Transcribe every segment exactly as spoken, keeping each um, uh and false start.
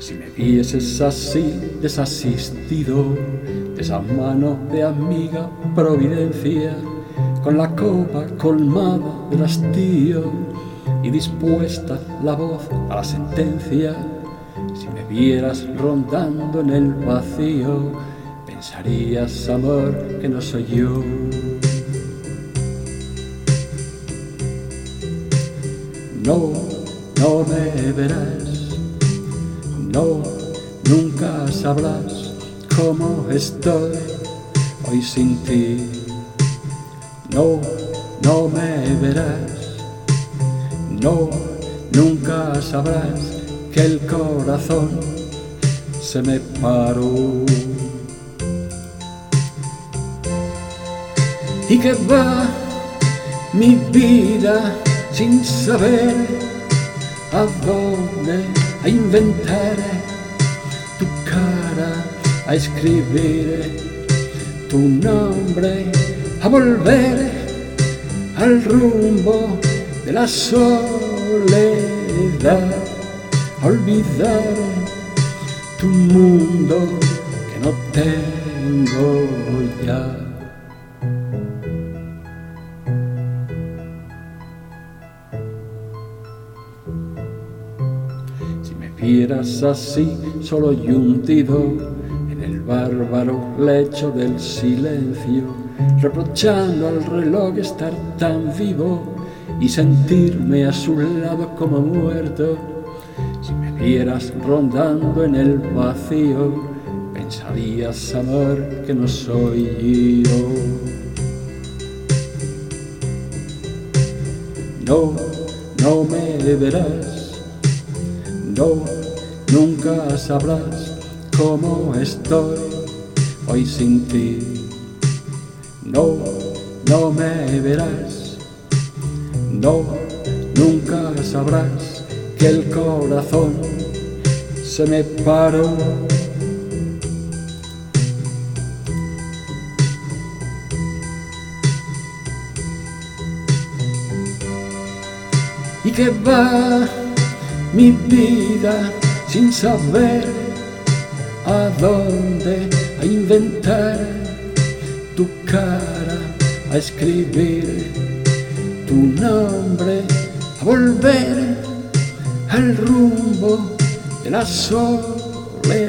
Si me vieses así desasistido de esa mano de amiga providencia, con la copa colmada del hastío y dispuesta la voz a la sentencia, si me vieras rondando en el vacío, pensarías, amor, que no soy yo. No, no me verás, no, nunca sabrás cómo estoy hoy sin ti. No, no me verás, no, nunca sabrás que el corazón se me paró. Y que va mi vida sin saber a dónde, a inventar tu cara, a escribir tu nombre, a volver al rumbo de la soledad, a olvidar tu mundo que no tengo ya. Si me vieras así, solo y hundido en el bárbaro lecho del silencio, reprochando al reloj estar tan vivo y sentirme a su lado como muerto, si me vieras rondando en el vacío, pensarías, amor, que no soy yo. No, no me verás, no, nunca sabrás cómo estoy hoy sin ti. No, no me verás, no, nunca sabrás que el corazón se me paró. Y que va mi vida sin saber a dónde, a inventar tu cara, a escribir tu nombre, a volver al rumbo de la soledad,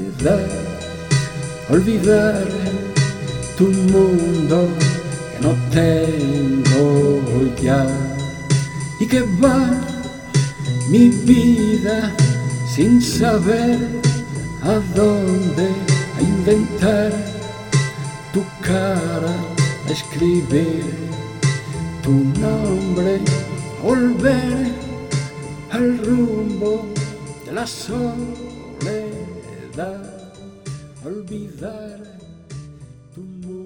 a olvidar tu mundo que no tengo ya. Y que va mi vida sin saber a dónde, a inventar tu cara, a escribir tu nombre, a volver al rumbo de la soledad, a olvidar tu mundo.